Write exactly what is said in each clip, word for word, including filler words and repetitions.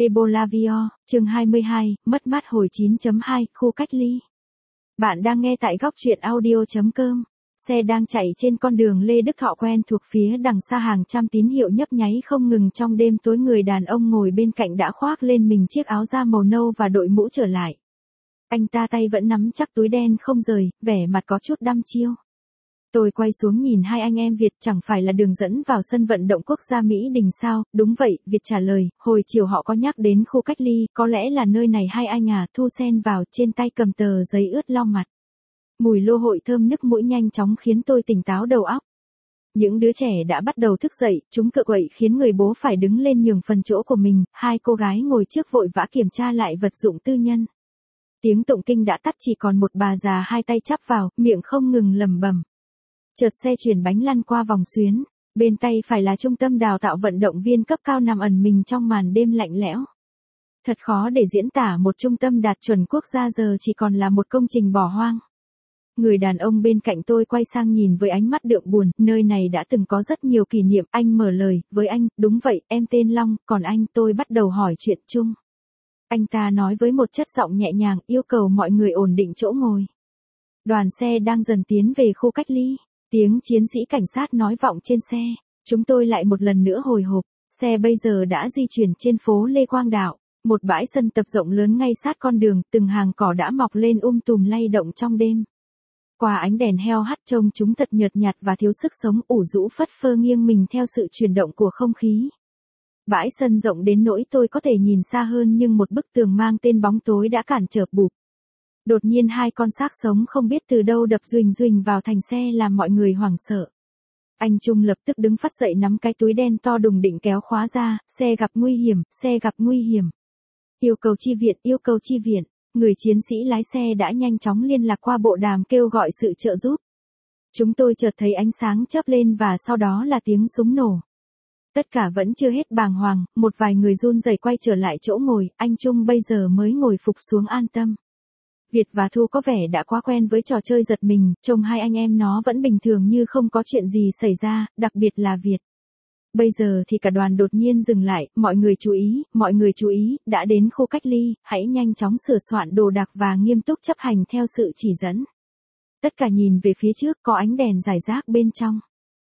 Ebola Vio, chương hai mươi hai, mất mát hồi chín chấm hai, khu cách ly. Bạn đang nghe tại góc truyện audio.com. Xe đang chạy trên con đường Lê Đức Thọ quen thuộc, phía đằng xa hàng trăm tín hiệu nhấp nháy không ngừng trong đêm tối. Người đàn ông ngồi bên cạnh đã khoác lên mình chiếc áo da màu nâu và đội mũ trở lại. Anh ta tay vẫn nắm chắc túi đen không rời, vẻ mặt có chút đăm chiêu. Tôi quay xuống nhìn hai anh em Việt, chẳng phải là đường dẫn vào sân vận động quốc gia Mỹ Đình sao? Đúng vậy, Việt trả lời, hồi chiều họ có nhắc đến khu cách ly, có lẽ là nơi này hai anh à, Thu xen vào, trên tay cầm tờ giấy ướt lau mặt. Mùi lô hội thơm nức mũi nhanh chóng khiến tôi tỉnh táo đầu óc. Những đứa trẻ đã bắt đầu thức dậy, chúng cựa quậy khiến người bố phải đứng lên nhường phần chỗ của mình, hai cô gái ngồi trước vội vã kiểm tra lại vật dụng tư nhân. Tiếng tụng kinh đã tắt, chỉ còn một bà già hai tay chắp vào, miệng không ngừng lẩm bẩm. Chợt xe chuyển bánh lăn qua vòng xuyến, bên tay phải là trung tâm đào tạo vận động viên cấp cao nằm ẩn mình trong màn đêm lạnh lẽo. Thật khó để diễn tả một trung tâm đạt chuẩn quốc gia giờ chỉ còn là một công trình bỏ hoang. Người đàn ông bên cạnh tôi quay sang nhìn với ánh mắt đượm buồn, nơi này đã từng có rất nhiều kỷ niệm. Anh mở lời, với anh, đúng vậy, em tên Long, còn anh? Tôi bắt đầu hỏi chuyện chung. Anh ta nói với một chất giọng nhẹ nhàng, yêu cầu mọi người ổn định chỗ ngồi. Đoàn xe đang dần tiến về khu cách ly. Tiếng chiến sĩ cảnh sát nói vọng trên xe. Chúng tôi lại một lần nữa hồi hộp. Xe bây giờ đã di chuyển trên phố Lê Quang Đạo. Một bãi sân tập rộng lớn ngay sát con đường, từng hàng cỏ đã mọc lên um tùm lay động trong đêm. Qua ánh đèn heo hắt trông chúng thật nhợt nhạt và thiếu sức sống, ủ rũ phất phơ nghiêng mình theo sự chuyển động của không khí. Bãi sân rộng đến nỗi tôi có thể nhìn xa hơn, nhưng một bức tường mang tên bóng tối đã cản trở bụp. Đột nhiên hai con xác sống không biết từ đâu đập duỳnh duỳnh vào thành xe làm mọi người hoảng sợ. Anh Trung lập tức đứng phát dậy nắm cái túi đen to đùng định kéo khóa ra, xe gặp nguy hiểm, xe gặp nguy hiểm. Yêu cầu chi viện, yêu cầu chi viện. Người chiến sĩ lái xe đã nhanh chóng liên lạc qua bộ đàm kêu gọi sự trợ giúp. Chúng tôi chợt thấy ánh sáng chớp lên và sau đó là tiếng súng nổ. Tất cả vẫn chưa hết bàng hoàng, một vài người run rẩy quay trở lại chỗ ngồi, anh Trung bây giờ mới ngồi phục xuống an tâm. Việt và Thu có vẻ đã quá quen với trò chơi giật mình, trông hai anh em nó vẫn bình thường như không có chuyện gì xảy ra, đặc biệt là Việt. Bây giờ thì cả đoàn đột nhiên dừng lại, mọi người chú ý, mọi người chú ý, đã đến khu cách ly, hãy nhanh chóng sửa soạn đồ đạc và nghiêm túc chấp hành theo sự chỉ dẫn. Tất cả nhìn về phía trước, có ánh đèn rải rác bên trong.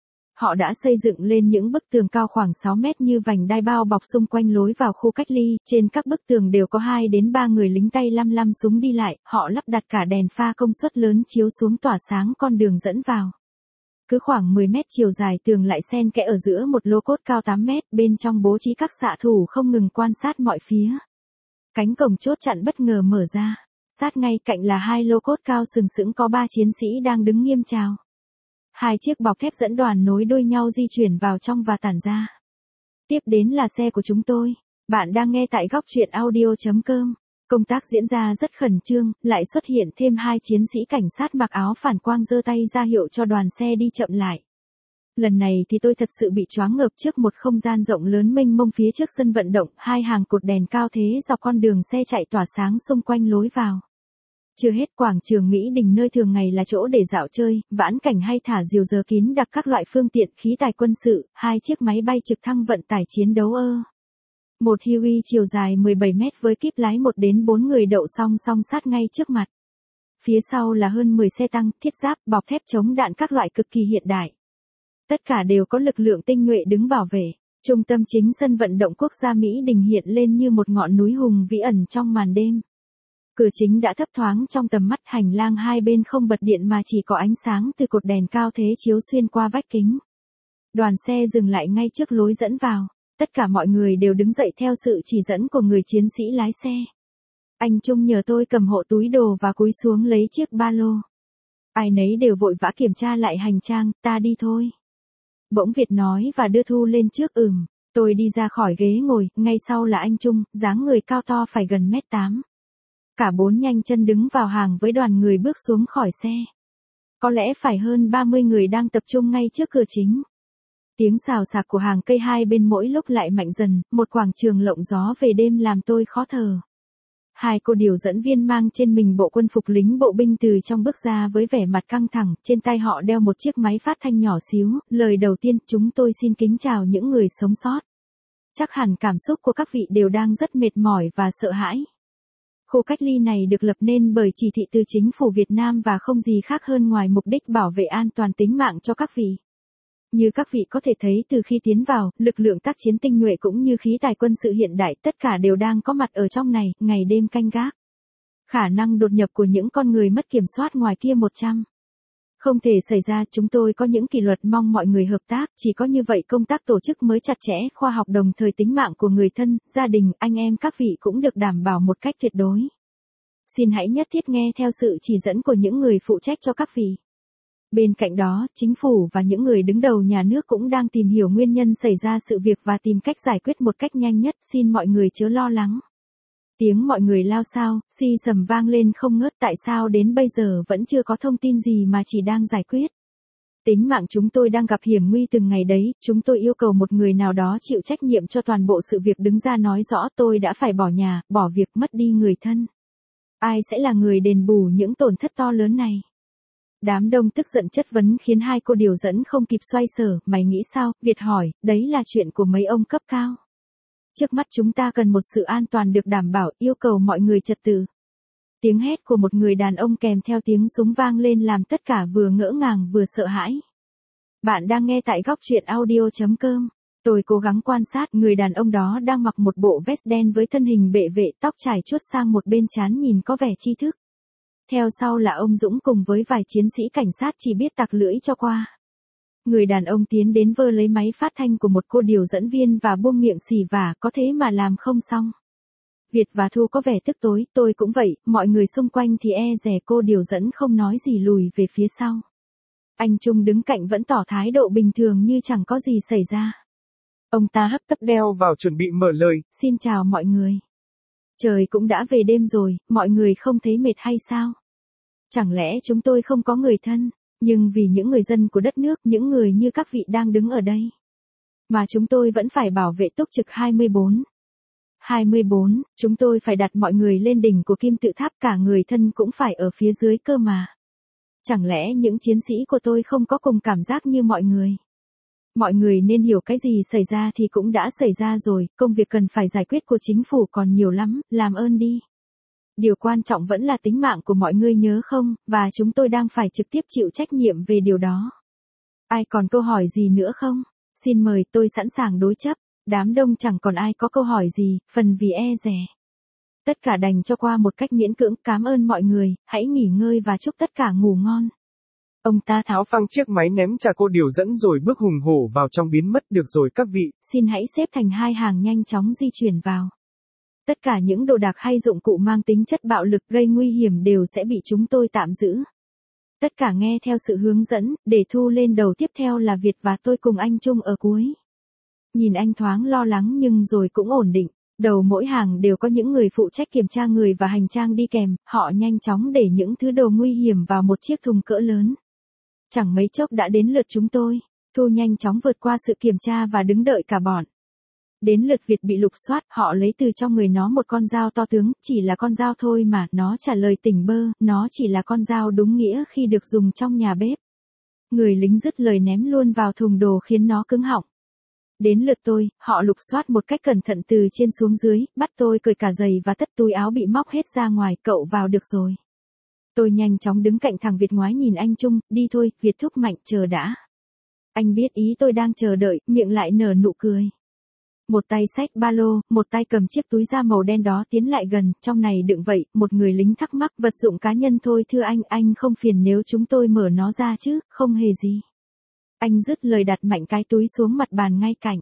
Họ đã xây dựng lên những bức tường cao khoảng sáu mét như vành đai bao bọc xung quanh lối vào khu cách ly, trên các bức tường đều có hai đến ba người lính tay lăm lăm súng đi lại, họ lắp đặt cả đèn pha công suất lớn chiếu xuống tỏa sáng con đường dẫn vào. Cứ khoảng mười mét chiều dài tường lại xen kẽ ở giữa một lô cốt cao tám mét, bên trong bố trí các xạ thủ không ngừng quan sát mọi phía. Cánh cổng chốt chặn bất ngờ mở ra, sát ngay cạnh là hai lô cốt cao sừng sững có ba chiến sĩ đang đứng nghiêm chào. Hai chiếc bọc thép dẫn đoàn nối đuôi nhau di chuyển vào trong và tản ra. Tiếp đến là xe của chúng tôi. Bạn đang nghe tại góc truyện audio.com. Công tác diễn ra rất khẩn trương, lại xuất hiện thêm hai chiến sĩ cảnh sát mặc áo phản quang giơ tay ra hiệu cho đoàn xe đi chậm lại. Lần này thì tôi thật sự bị choáng ngợp trước một không gian rộng lớn mênh mông phía trước sân vận động, hai hàng cột đèn cao thế dọc con đường xe chạy tỏa sáng xung quanh lối vào. Chưa hết, quảng trường Mỹ Đình nơi thường ngày là chỗ để dạo chơi, vãn cảnh hay thả diều giờ kín đặc các loại phương tiện khí tài quân sự, hai chiếc máy bay trực thăng vận tải chiến đấu ơ. Một Huey chiều dài mười bảy mét với kíp lái một đến bốn người đậu song song sát ngay trước mặt. Phía sau là hơn mười xe tăng, thiết giáp, bọc thép chống đạn các loại cực kỳ hiện đại. Tất cả đều có lực lượng tinh nhuệ đứng bảo vệ. Trung tâm chính sân vận động quốc gia Mỹ Đình hiện lên như một ngọn núi hùng vĩ ẩn trong màn đêm. Cửa chính đã thấp thoáng trong tầm mắt, hành lang hai bên không bật điện mà chỉ có ánh sáng từ cột đèn cao thế chiếu xuyên qua vách kính. Đoàn xe dừng lại ngay trước lối dẫn vào. Tất cả mọi người đều đứng dậy theo sự chỉ dẫn của người chiến sĩ lái xe. Anh Trung nhờ tôi cầm hộ túi đồ và cúi xuống lấy chiếc ba lô. Ai nấy đều vội vã kiểm tra lại hành trang, ta đi thôi. Bỗng Việt nói và đưa Thu lên trước. Ừm, tôi đi ra khỏi ghế ngồi, ngay sau là anh Trung, dáng người cao to phải gần mét tám. Cả bốn nhanh chân đứng vào hàng với đoàn người bước xuống khỏi xe. Có lẽ phải hơn ba mươi người đang tập trung ngay trước cửa chính. Tiếng xào xạc của hàng cây hai bên mỗi lúc lại mạnh dần, một quảng trường lộng gió về đêm làm tôi khó thở. Hai cô điều dẫn viên mang trên mình bộ quân phục lính bộ binh từ trong bước ra với vẻ mặt căng thẳng, trên tay họ đeo một chiếc máy phát thanh nhỏ xíu, lời đầu tiên chúng tôi xin kính chào những người sống sót. chắc hẳn cảm xúc của các vị đều đang rất mệt mỏi và sợ hãi. Khu cách ly này được lập nên bởi chỉ thị từ chính phủ Việt Nam và không gì khác hơn ngoài mục đích bảo vệ an toàn tính mạng cho các vị. Như các vị có thể thấy từ khi tiến vào, lực lượng tác chiến tinh nhuệ cũng như khí tài quân sự hiện đại tất cả đều đang có mặt ở trong này, ngày đêm canh gác. Khả năng đột nhập của những con người mất kiểm soát ngoài kia một trăm. Không thể xảy ra, chúng tôi có những kỷ luật mong mọi người hợp tác, chỉ có như vậy công tác tổ chức mới chặt chẽ, khoa học đồng thời tính mạng của người thân, gia đình, anh em các vị cũng được đảm bảo một cách tuyệt đối. Xin hãy nhất thiết nghe theo sự chỉ dẫn của những người phụ trách cho các vị. Bên cạnh đó, chính phủ và những người đứng đầu nhà nước cũng đang tìm hiểu nguyên nhân xảy ra sự việc và tìm cách giải quyết một cách nhanh nhất, xin mọi người chớ lo lắng. Tiếng mọi người lao xao, xi sầm vang lên không ngớt, tại sao đến bây giờ vẫn chưa có thông tin gì mà chỉ đang giải quyết. Tính mạng chúng tôi đang gặp hiểm nguy từng ngày đấy, chúng tôi yêu cầu một người nào đó chịu trách nhiệm cho toàn bộ sự việc đứng ra nói rõ tôi đã phải bỏ nhà, bỏ việc, mất đi người thân. Ai sẽ là người đền bù những tổn thất to lớn này? Đám đông tức giận chất vấn khiến hai cô điều dẫn không kịp xoay sở, mày nghĩ sao? Việt hỏi, đấy là chuyện của mấy ông cấp cao. Trước mắt chúng ta cần một sự an toàn được đảm bảo, yêu cầu mọi người trật tự. Tiếng hét của một người đàn ông kèm theo tiếng súng vang lên làm tất cả vừa ngỡ ngàng vừa sợ hãi. Bạn đang nghe tại góc truyện audio chấm com. Tôi cố gắng quan sát, người đàn ông đó đang mặc một bộ vest đen với thân hình bệ vệ, tóc trải chuốt sang một bên trán nhìn có vẻ tri thức. Theo sau là ông Dũng cùng với vài chiến sĩ cảnh sát chỉ biết tặc lưỡi cho qua. Người đàn ông tiến đến vơ lấy máy phát thanh của một cô điều dẫn viên và buông miệng xì vả, có thế mà làm không xong. Việt và Thu có vẻ tức tối, tôi cũng vậy, mọi người xung quanh thì e dè, cô điều dẫn không nói gì lùi về phía sau. Anh Trung đứng cạnh vẫn tỏ thái độ bình thường như chẳng có gì xảy ra. Ông ta hấp tấp đeo vào chuẩn bị mở lời, xin chào mọi người. Trời cũng đã về đêm rồi, mọi người không thấy mệt hay sao? Chẳng lẽ chúng tôi không có người thân? Nhưng vì những người dân của đất nước, những người như các vị đang đứng ở đây, mà chúng tôi vẫn phải bảo vệ túc trực hai mươi bốn. hai mươi bốn, chúng tôi phải đặt mọi người lên đỉnh của kim tự tháp, cả người thân cũng phải ở phía dưới cơ mà. Chẳng lẽ những chiến sĩ của tôi không có cùng cảm giác như mọi người? Mọi người nên hiểu cái gì xảy ra thì cũng đã xảy ra rồi, công việc cần phải giải quyết của chính phủ còn nhiều lắm, làm ơn đi. Điều quan trọng vẫn là tính mạng của mọi người nhớ không, và chúng tôi đang phải trực tiếp chịu trách nhiệm về điều đó. Ai còn câu hỏi gì nữa không? Xin mời, tôi sẵn sàng đối chấp. Đám đông chẳng còn ai có câu hỏi gì, phần vì e dè. Tất cả đành cho qua một cách miễn cưỡng, cảm ơn mọi người, hãy nghỉ ngơi và chúc tất cả ngủ ngon. Ông ta tháo phăng chiếc máy ném trả cô điều dẫn rồi bước hùng hổ vào trong biến mất. Được rồi các vị, xin hãy xếp thành hai hàng nhanh chóng di chuyển vào. Tất cả những đồ đạc hay dụng cụ mang tính chất bạo lực gây nguy hiểm đều sẽ bị chúng tôi tạm giữ. Tất cả nghe theo sự hướng dẫn, để Thu lên đầu, tiếp theo là Việt và tôi cùng anh Trung ở cuối. Nhìn anh thoáng lo lắng nhưng rồi cũng ổn định. Đầu mỗi hàng đều có những người phụ trách kiểm tra người và hành trang đi kèm, họ nhanh chóng để những thứ đồ nguy hiểm vào một chiếc thùng cỡ lớn. Chẳng mấy chốc đã đến lượt chúng tôi. Thu nhanh chóng vượt qua sự kiểm tra và đứng đợi cả bọn. Đến lượt Việt bị lục soát, họ lấy từ trong người nó một con dao to tướng, chỉ là con dao thôi mà, nó trả lời tỉnh bơ, nó chỉ là con dao đúng nghĩa khi được dùng trong nhà bếp. Người lính dứt lời ném luôn vào thùng đồ khiến nó cứng họng. Đến lượt tôi, họ lục soát một cách cẩn thận từ trên xuống dưới, bắt tôi cởi cả giày và tất túi áo bị móc hết ra ngoài, cậu vào được rồi. Tôi nhanh chóng đứng cạnh thằng Việt ngoái nhìn anh Trung, đi thôi, Việt thúc mạnh, chờ đã. Anh biết ý tôi đang chờ đợi, miệng lại nở nụ cười. Một tay xách ba lô, một tay cầm chiếc túi da màu đen đó tiến lại gần, trong này đựng vậy, một người lính thắc mắc, vật dụng cá nhân thôi thưa anh, anh không phiền nếu chúng tôi mở nó ra chứ, không hề gì. Anh dứt lời đặt mạnh cái túi xuống mặt bàn ngay cạnh.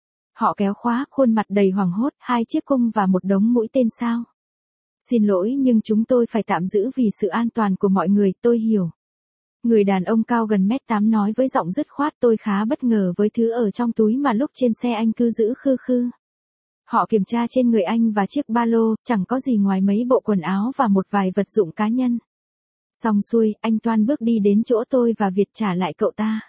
Họ kéo khóa, khuôn mặt đầy hoảng hốt, hai chiếc cung và một đống mũi tên sao. Xin lỗi nhưng chúng tôi phải tạm giữ vì sự an toàn của mọi người, tôi hiểu. Người đàn ông cao gần mét tám nói với giọng dứt khoát, tôi khá bất ngờ với thứ ở trong túi mà lúc trên xe anh cứ giữ khư khư. Họ kiểm tra trên người anh và chiếc ba lô, chẳng có gì ngoài mấy bộ quần áo và một vài vật dụng cá nhân. Xong xuôi, anh toan bước đi đến chỗ tôi và Việt trả lại cậu ta.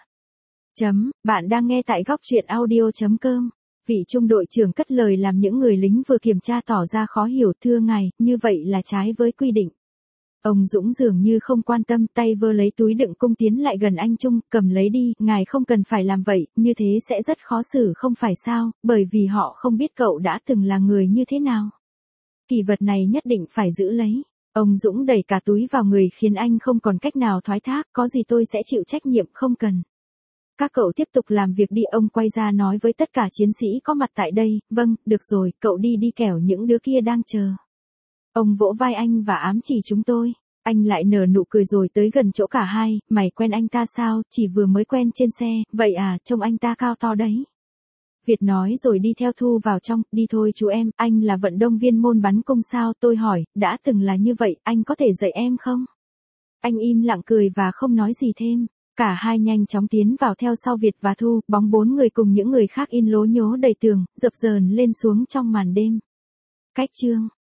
Chấm, bạn đang nghe tại góc truyện audio chấm com. Vị trung đội trưởng cất lời làm những người lính vừa kiểm tra tỏ ra khó hiểu, thưa ngài, như vậy là trái với quy định. Ông Dũng dường như không quan tâm, tay vơ lấy túi đựng cung tiến lại gần anh Trung, cầm lấy đi, ngài không cần phải làm vậy, như thế sẽ rất khó xử không phải sao, bởi vì họ không biết cậu đã từng là người như thế nào. Kỳ vật này nhất định phải giữ lấy. Ông Dũng đẩy cả túi vào người khiến anh không còn cách nào thoái thác, có gì tôi sẽ chịu trách nhiệm không cần. Các cậu tiếp tục làm việc đi, ông quay ra nói với tất cả chiến sĩ có mặt tại đây, vâng, được rồi, cậu đi đi kẻo những đứa kia đang chờ. Ông vỗ vai anh và ám chỉ chúng tôi. Anh lại nở nụ cười rồi tới gần chỗ cả hai, mày quen anh ta sao, chỉ vừa mới quen trên xe, vậy à, trông anh ta cao to đấy. Việt nói rồi đi theo Thu vào trong, đi thôi chú em, anh là vận động viên môn bắn cung sao, tôi hỏi, đã từng là như vậy, anh có thể dạy em không? Anh im lặng cười và không nói gì thêm. Cả hai nhanh chóng tiến vào theo sau Việt và Thu, bóng bốn người cùng những người khác in lố nhố đầy tường, dập dờn lên xuống trong màn đêm. Cách chương